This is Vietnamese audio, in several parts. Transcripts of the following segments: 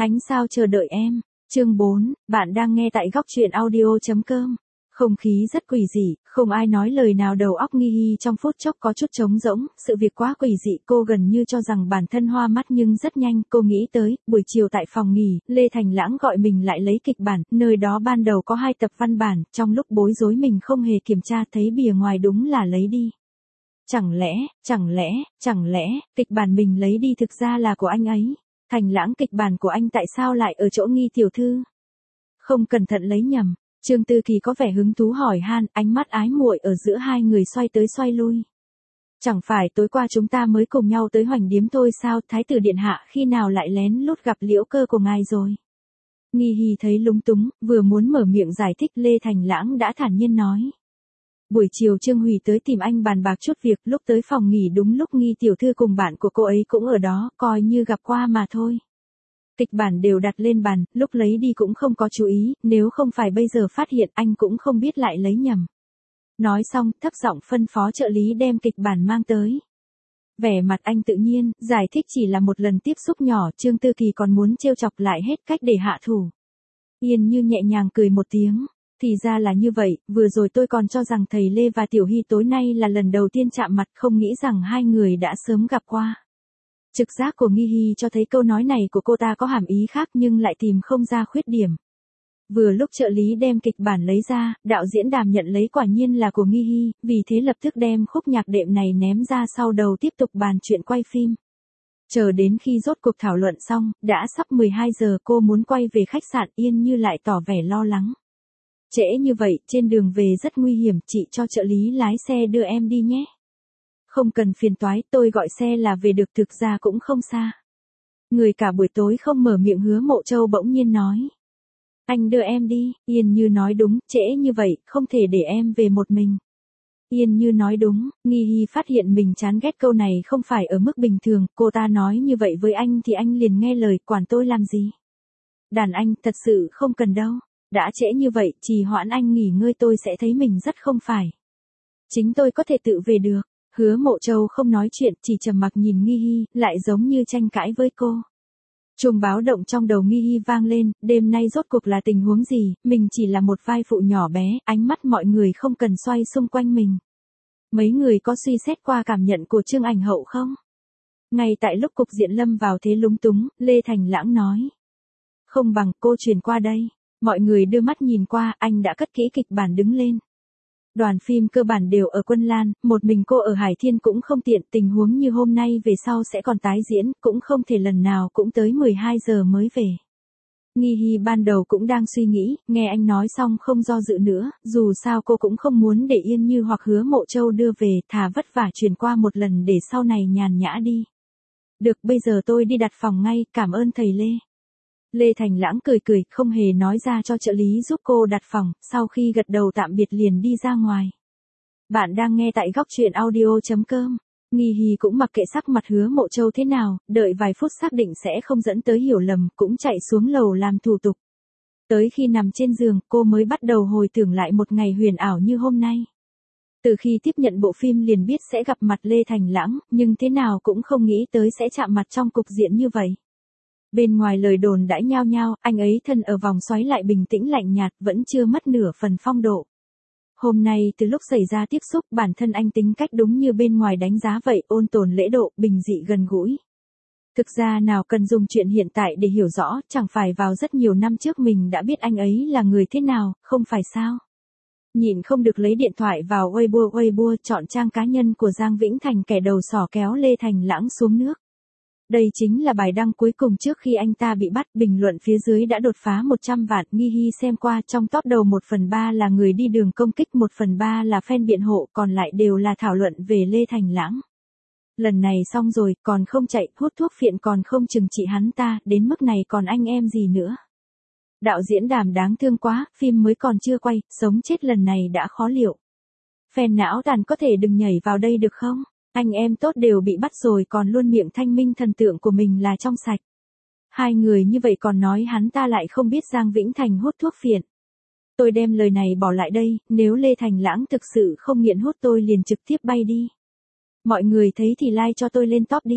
Ánh sao chờ đợi em. Chương 4, bạn đang nghe tại góc truyện audio.com. Không khí rất quỷ dị, không ai nói lời nào, đầu óc Nghi Hi trong phút chốc có chút trống rỗng, sự việc quá quỷ dị, cô gần như cho rằng bản thân hoa mắt nhưng rất nhanh cô nghĩ tới, buổi chiều tại phòng nghỉ, Lê Thành Lãng gọi mình lại lấy kịch bản, nơi đó ban đầu có 2 tập văn bản, trong lúc bối rối mình không hề kiểm tra thấy bìa ngoài đúng là lấy đi. Chẳng lẽ, kịch bản mình lấy đi thực ra là của anh ấy. Thành Lãng, kịch bản của anh tại sao lại ở chỗ Nghi tiểu thư? Không cẩn thận lấy nhầm. Trương Tư Kỳ có vẻ hứng thú hỏi han, ánh mắt ái muội ở giữa hai người xoay tới xoay lui. Chẳng phải tối qua chúng ta mới cùng nhau tới Hoành Điếm thôi sao, Thái tử điện hạ khi nào lại lén lút gặp Liễu Cơ của ngài rồi? Nghi Hi thấy lúng túng, vừa muốn mở miệng giải thích, Lê Thành Lãng đã thản nhiên nói. Buổi chiều Trương Hủy tới tìm anh bàn bạc chút việc, lúc tới phòng nghỉ đúng lúc Nghi tiểu thư cùng bạn của cô ấy cũng ở đó, coi như gặp qua mà thôi. Kịch bản đều đặt lên bàn, lúc lấy đi cũng không có chú ý, nếu không phải bây giờ phát hiện anh cũng không biết lại lấy nhầm. Nói xong, thấp giọng phân phó trợ lý đem kịch bản mang tới. Vẻ mặt anh tự nhiên, giải thích chỉ là một lần tiếp xúc nhỏ, Trương Tư Kỳ còn muốn trêu chọc lại hết cách để hạ thủ. Yên Như nhẹ nhàng cười một tiếng. Thì ra là như vậy, vừa rồi tôi còn cho rằng thầy Lê và Tiểu Hy tối nay là lần đầu tiên chạm mặt, không nghĩ rằng hai người đã sớm gặp qua. Trực giác của Nghi Hi cho thấy câu nói này của cô ta có hàm ý khác nhưng lại tìm không ra khuyết điểm. Vừa lúc trợ lý đem kịch bản lấy ra, đạo diễn Đàm nhận lấy quả nhiên là của Nghi Hi, vì thế lập tức đem khúc nhạc đệm này ném ra sau đầu tiếp tục bàn chuyện quay phim. Chờ đến khi rốt cuộc thảo luận xong, đã sắp 12 giờ, cô muốn quay về khách sạn, Yên Như lại tỏ vẻ lo lắng. Trễ như vậy, trên đường về rất nguy hiểm, chị cho trợ lý lái xe đưa em đi nhé. Không cần phiền toái, tôi gọi xe là về được, thực ra cũng không xa. Người cả buổi tối không mở miệng Hứa Mộ Châu bỗng nhiên nói. Anh đưa em đi, Yên Như nói đúng, trễ như vậy, không thể để em về một mình. Yên Như nói đúng, Nghi Hi phát hiện mình chán ghét câu này không phải ở mức bình thường, cô ta nói như vậy với anh thì anh liền nghe lời, quản tôi làm gì. Đàn anh, thật sự không cần đâu. Đã trễ như vậy, trì hoãn anh nghỉ ngơi tôi sẽ thấy mình rất không phải. Chính tôi có thể tự về được. Hứa Mộ Châu không nói chuyện, chỉ trầm mặc nhìn Nghi Hi, lại giống như tranh cãi với cô. Chuông báo động trong đầu Nghi Hi vang lên, đêm nay rốt cuộc là tình huống gì, mình chỉ là một vai phụ nhỏ bé, ánh mắt mọi người không cần xoay xung quanh mình. Mấy người có suy xét qua cảm nhận của Trương Ảnh Hậu không? Ngay tại lúc cục diện lâm vào thế lúng túng, Lê Thành Lãng nói. Không bằng, cô truyền qua đây. Mọi người đưa mắt nhìn qua, anh đã cất kỹ kịch bản đứng lên. Đoàn phim cơ bản đều ở Quân Lan, một mình cô ở Hải Thiên cũng không tiện, tình huống như hôm nay về sau sẽ còn tái diễn, cũng không thể lần nào cũng tới 12 giờ mới về. Nghi Hi ban đầu cũng đang suy nghĩ, nghe anh nói xong không do dự nữa, dù sao cô cũng không muốn để Yên Như hoặc Hứa Mộ Châu đưa về, thà vất vả truyền qua một lần để sau này nhàn nhã đi. Được, bây giờ tôi đi đặt phòng ngay, cảm ơn thầy Lê. Lê Thành Lãng cười, không hề nói ra cho trợ lý giúp cô đặt phòng, sau khi gật đầu tạm biệt liền đi ra ngoài. Bạn đang nghe tại góc truyện audio.com. Nghi Hi cũng mặc kệ sắc mặt Hứa Mộ Châu thế nào, đợi vài phút xác định sẽ không dẫn tới hiểu lầm, cũng chạy xuống lầu làm thủ tục. Tới khi nằm trên giường, cô mới bắt đầu hồi tưởng lại một ngày huyền ảo như hôm nay. Từ khi tiếp nhận bộ phim liền biết sẽ gặp mặt Lê Thành Lãng, nhưng thế nào cũng không nghĩ tới sẽ chạm mặt trong cục diện như vậy. Bên ngoài lời đồn đãi nhao nhao, anh ấy thân ở vòng xoáy lại bình tĩnh lạnh nhạt, vẫn chưa mất nửa phần phong độ. Hôm nay từ lúc xảy ra tiếp xúc, bản thân anh tính cách đúng như bên ngoài đánh giá vậy, ôn tồn lễ độ, bình dị gần gũi. Thực ra nào cần dùng chuyện hiện tại để hiểu rõ, chẳng phải vào rất nhiều năm trước mình đã biết anh ấy là người thế nào, không phải sao? Nhịn không được lấy điện thoại vào Weibo chọn trang cá nhân của Giang Vĩnh Thành, kẻ đầu sỏ kéo Lê Thành Lãng xuống nước. Đây chính là bài đăng cuối cùng trước khi anh ta bị bắt, bình luận phía dưới đã đột phá 100 vạn, Nghi Hi xem qua, trong top đầu 1/3 là người đi đường công kích, 1/3 là fan biện hộ, còn lại đều là thảo luận về Lê Thành Lãng. Lần này xong rồi, còn không chạy, hút thuốc phiện còn không trừng trị hắn ta, đến mức này còn anh em gì nữa. Đạo diễn Đàm đáng thương quá, phim mới còn chưa quay, sống chết lần này đã khó liệu. Fan não tàn có thể đừng nhảy vào đây được không? Anh em tốt đều bị bắt rồi còn luôn miệng thanh minh thần tượng của mình là trong sạch. Hai người như vậy còn nói hắn ta lại không biết Giang Vĩnh Thành hút thuốc phiện. Tôi đem lời này bỏ lại đây, nếu Lê Thành Lãng thực sự không nghiện hút tôi liền trực tiếp bay đi. Mọi người thấy thì like cho tôi lên top đi.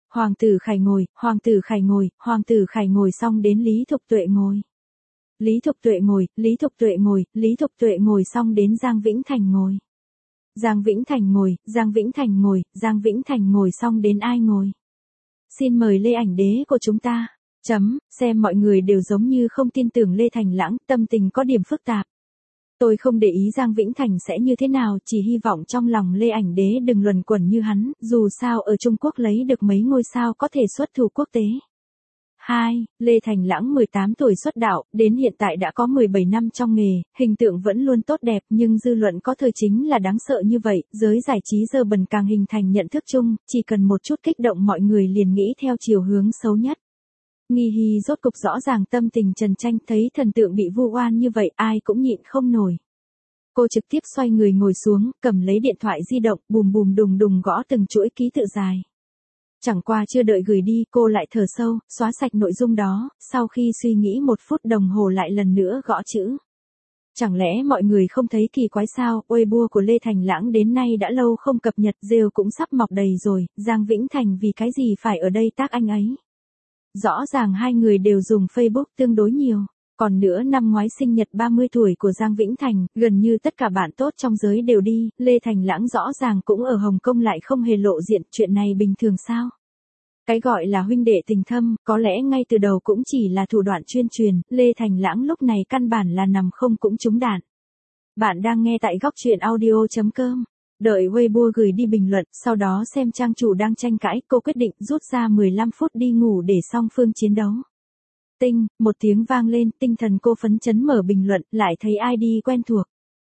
Hoàng tử Khải ngồi, Hoàng tử Khải ngồi, Hoàng tử Khải ngồi xong đến Lý Thục Tuệ ngồi. Lý Thục Tuệ ngồi, Lý Thục Tuệ ngồi, Lý Thục Tuệ ngồi xong đến Giang Vĩnh Thành ngồi. Giang Vĩnh Thành ngồi, Giang Vĩnh Thành ngồi, Giang Vĩnh Thành ngồi xong đến ai ngồi? Xin mời Lê Ảnh Đế của chúng ta. Xem mọi người đều giống như không tin tưởng Lê Thành Lãng, tâm tình có điểm phức tạp. Tôi không để ý Giang Vĩnh Thành sẽ như thế nào, chỉ hy vọng trong lòng Lê Ảnh Đế đừng luẩn quẩn như hắn, dù sao ở Trung Quốc lấy được mấy ngôi sao có thể xuất thủ quốc tế. 2. Lê Thành Lãng 18 tuổi xuất đạo, đến hiện tại đã có 17 năm trong nghề, hình tượng vẫn luôn tốt đẹp nhưng dư luận có thời chính là đáng sợ như vậy, giới giải trí giờ bần càng hình thành nhận thức chung, chỉ cần một chút kích động mọi người liền nghĩ theo chiều hướng xấu nhất. Nghi Hy rốt cục rõ ràng tâm tình Trần Tranh, thấy thần tượng bị vu oan như vậy ai cũng nhịn không nổi. Cô trực tiếp xoay người ngồi xuống, cầm lấy điện thoại di động, bùm bùm đùng đùng gõ từng chuỗi ký tự dài. Chẳng qua chưa đợi gửi đi, cô lại thở sâu, xóa sạch nội dung đó, sau khi suy nghĩ 1 phút đồng hồ lại lần nữa gõ chữ. Chẳng lẽ mọi người không thấy kỳ quái sao, Weibo của Lê Thành Lãng đến nay đã lâu không cập nhật, rêu cũng sắp mọc đầy rồi, Giang Vĩnh Thành vì cái gì phải ở đây tác anh ấy. Rõ ràng hai người đều dùng Facebook tương đối nhiều. Còn nữa năm ngoái sinh nhật 30 tuổi của Giang Vĩnh Thành, gần như tất cả bạn tốt trong giới đều đi, Lê Thành Lãng rõ ràng cũng ở Hồng Kông lại không hề lộ diện, chuyện này bình thường sao? Cái gọi là huynh đệ tình thâm, có lẽ ngay từ đầu cũng chỉ là thủ đoạn chuyên truyền, Lê Thành Lãng lúc này căn bản là nằm không cũng trúng đạn. Bạn đang nghe tại góc truyện audio.com. Đợi Weibo gửi đi bình luận, sau đó xem trang chủ đang tranh cãi, cô quyết định rút ra 15 phút đi ngủ để song phương chiến đấu. Tinh, một tiếng vang lên, tinh thần cô phấn chấn mở bình luận, lại thấy ID quen thuộc.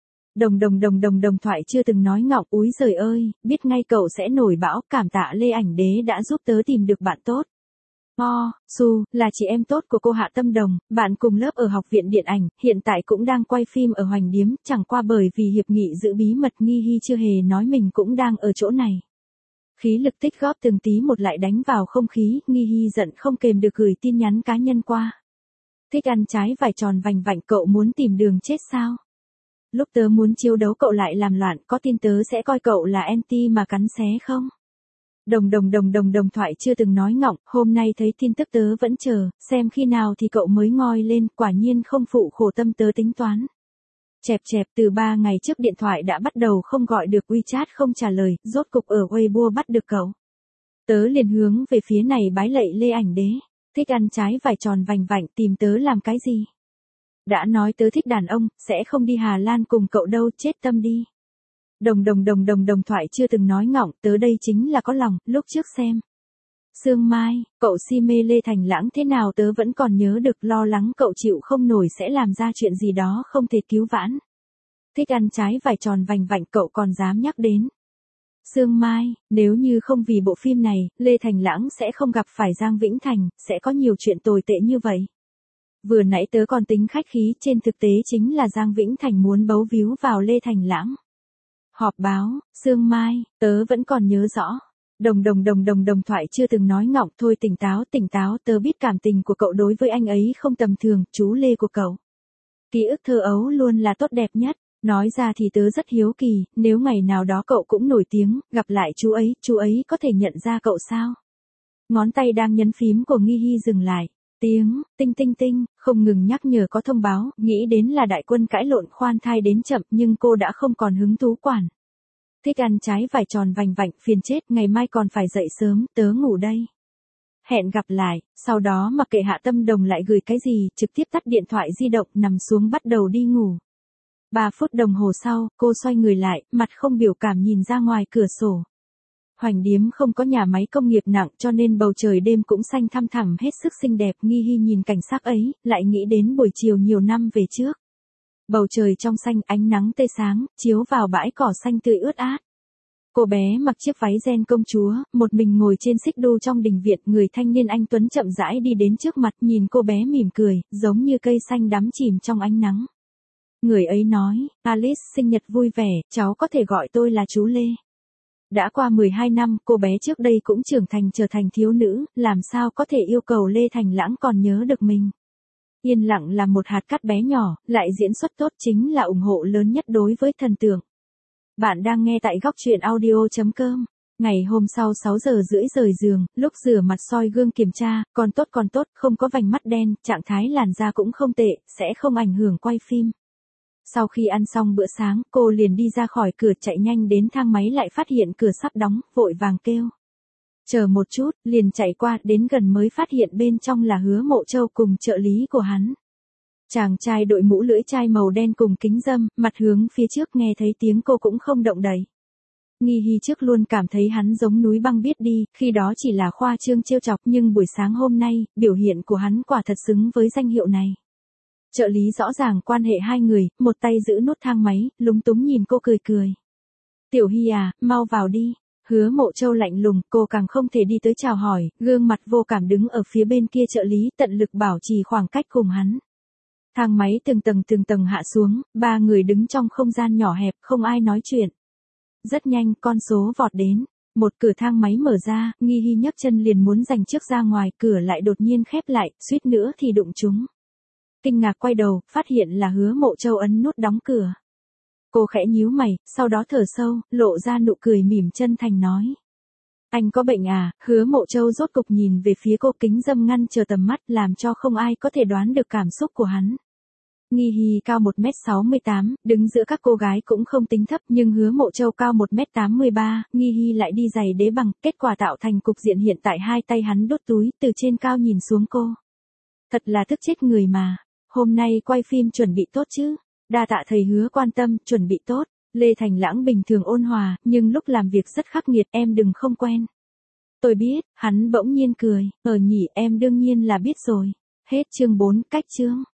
Đồng thoại chưa từng nói ngọng, úi giời ơi, biết ngay cậu sẽ nổi bão, cảm tạ Lê Ảnh Đế đã giúp tớ tìm được bạn tốt. Su, là chị em tốt của cô Hạ Tâm Đồng, bạn cùng lớp ở học viện điện ảnh, hiện tại cũng đang quay phim ở Hoành Điếm, chẳng qua bởi vì hiệp nghị giữ bí mật Nghi Hy chưa hề nói mình cũng đang ở chỗ này. Khí lực tích góp từng tí một lại đánh vào không khí, Nghi Hy giận không kềm được gửi tin nhắn cá nhân qua. Thích ăn trái vải tròn vành vạnh, cậu muốn tìm đường chết sao? Lúc tớ muốn chiếu đấu cậu lại làm loạn, có tin tớ sẽ coi cậu là anti mà cắn xé không? Đồng thoại chưa từng nói ngọng, hôm nay thấy tin tức tớ vẫn chờ, xem khi nào thì cậu mới ngoi lên, quả nhiên không phụ khổ tâm tớ tính toán. Chẹp từ 3 ngày trước điện thoại đã bắt đầu không gọi được, WeChat không trả lời, rốt cục ở Weibo bắt được cậu. Tớ liền hướng về phía này bái lạy Lê Ảnh Đế, thích ăn trái vải tròn vành vạnh, tìm tớ làm cái gì? Đã nói tớ thích đàn ông, sẽ không đi Hà Lan cùng cậu đâu, chết tâm đi. Đồng thoại chưa từng nói ngọng, tớ đây chính là có lòng, lúc trước xem. Sương Mai, cậu si mê Lê Thành Lãng thế nào tớ vẫn còn nhớ được, lo lắng cậu chịu không nổi sẽ làm ra chuyện gì đó không thể cứu vãn. Thích ăn trái vải tròn vành vạnh cậu còn dám nhắc đến. Sương Mai, nếu như không vì bộ phim này, Lê Thành Lãng sẽ không gặp phải Giang Vĩnh Thành, sẽ có nhiều chuyện tồi tệ như vậy. Vừa nãy tớ còn tính khách khí, trên thực tế chính là Giang Vĩnh Thành muốn bấu víu vào Lê Thành Lãng. Họp báo, Sương Mai, tớ vẫn còn nhớ rõ. Đồng thoại chưa từng nói ngọng, thôi tỉnh táo, tớ biết cảm tình của cậu đối với anh ấy không tầm thường, chú Lê của cậu. Ký ức thơ ấu luôn là tốt đẹp nhất, nói ra thì tớ rất hiếu kỳ, nếu ngày nào đó cậu cũng nổi tiếng, gặp lại chú ấy có thể nhận ra cậu sao? Ngón tay đang nhấn phím của Nghi Hy dừng lại. Tiếng, tinh, không ngừng nhắc nhở có thông báo, nghĩ đến là đại quân cãi lộn khoan thai đến chậm nhưng cô đã không còn hứng thú quản. Thích ăn trái vải tròn vành vạnh, phiền chết, ngày mai còn phải dậy sớm, tớ ngủ đây. Hẹn gặp lại, sau đó mặc kệ Hạ Tâm Đồng lại gửi cái gì, trực tiếp tắt điện thoại di động, nằm xuống bắt đầu đi ngủ. 3 phút đồng hồ sau, cô xoay người lại, mặt không biểu cảm nhìn ra ngoài cửa sổ. Hoành Điếm không có nhà máy công nghiệp nặng cho nên bầu trời đêm cũng xanh thăm thẳm hết sức xinh đẹp. Nghi Hy nhìn cảnh sắc ấy, lại nghĩ đến buổi chiều nhiều năm về trước. Bầu trời trong xanh, ánh nắng tươi sáng, chiếu vào bãi cỏ xanh tươi ướt át. Cô bé mặc chiếc váy ren công chúa, một mình ngồi trên xích đu trong đình viện, người thanh niên anh tuấn chậm rãi đi đến trước mặt, nhìn cô bé mỉm cười, giống như cây xanh đắm chìm trong ánh nắng. Người ấy nói, Alice sinh nhật vui vẻ, cháu có thể gọi tôi là chú Lê. Đã qua 12 năm, cô bé trước đây cũng trưởng thành trở thành thiếu nữ, làm sao có thể yêu cầu Lê Thành Lãng còn nhớ được mình. Yên lặng là một hạt cát bé nhỏ, lại diễn xuất tốt, chính là ủng hộ lớn nhất đối với thần tượng. Bạn đang nghe tại góc truyện audio.com. Ngày hôm sau 6 giờ rưỡi rời giường, lúc rửa mặt soi gương kiểm tra, còn tốt, không có vành mắt đen, trạng thái làn da cũng không tệ, sẽ không ảnh hưởng quay phim. Sau khi ăn xong bữa sáng, cô liền đi ra khỏi cửa chạy nhanh đến thang máy lại phát hiện cửa sắp đóng, vội vàng kêu. Chờ một chút, liền chạy qua, đến gần mới phát hiện bên trong là Hứa Mộ Châu cùng trợ lý của hắn. Chàng trai đội mũ lưỡi chai màu đen cùng kính râm, mặt hướng phía trước nghe thấy tiếng cô cũng không động đậy. Nghi Hi trước luôn cảm thấy hắn giống núi băng biết đi, khi đó chỉ là khoa trương trêu chọc nhưng buổi sáng hôm nay, biểu hiện của hắn quả thật xứng với danh hiệu này. Trợ lý rõ ràng quan hệ hai người, một tay giữ nút thang máy, lúng túng nhìn cô cười cười. Tiểu Hi à, mau vào đi. Hứa Mộ Châu lạnh lùng, cô càng không thể đi tới chào hỏi, gương mặt vô cảm đứng ở phía bên kia trợ lý tận lực bảo trì khoảng cách cùng hắn. Thang máy từng tầng hạ xuống, ba người đứng trong không gian nhỏ hẹp, không ai nói chuyện. Rất nhanh, con số vọt đến. Một cửa thang máy mở ra, Nghi Hi nhấc chân liền muốn giành trước ra ngoài, cửa lại đột nhiên khép lại, suýt nữa thì đụng chúng. Kinh ngạc quay đầu, phát hiện là Hứa Mộ Châu ấn nút đóng cửa. Cô khẽ nhíu mày, sau đó thở sâu, lộ ra nụ cười mỉm chân thành nói. Anh có bệnh à? Hứa Mộ Châu rốt cục nhìn về phía cô, kính râm ngăn chờ tầm mắt, làm cho không ai có thể đoán được cảm xúc của hắn. Nghi Hi cao 1m68, đứng giữa các cô gái cũng không tính thấp, nhưng Hứa Mộ Châu cao 1m83, Nghi Hi lại đi giày đế bằng, kết quả tạo thành cục diện hiện tại hai tay hắn đút túi, từ trên cao nhìn xuống cô. Thật là tức chết người mà. Hôm nay quay phim chuẩn bị tốt chứ? Đa tạ thầy Hứa quan tâm, chuẩn bị tốt. Lê Thành Lãng bình thường ôn hòa, nhưng lúc làm việc rất khắc nghiệt, em đừng không quen. Tôi biết, hắn bỗng nhiên cười, nhỉ, em đương nhiên là biết rồi. Hết chương 4, cách chương.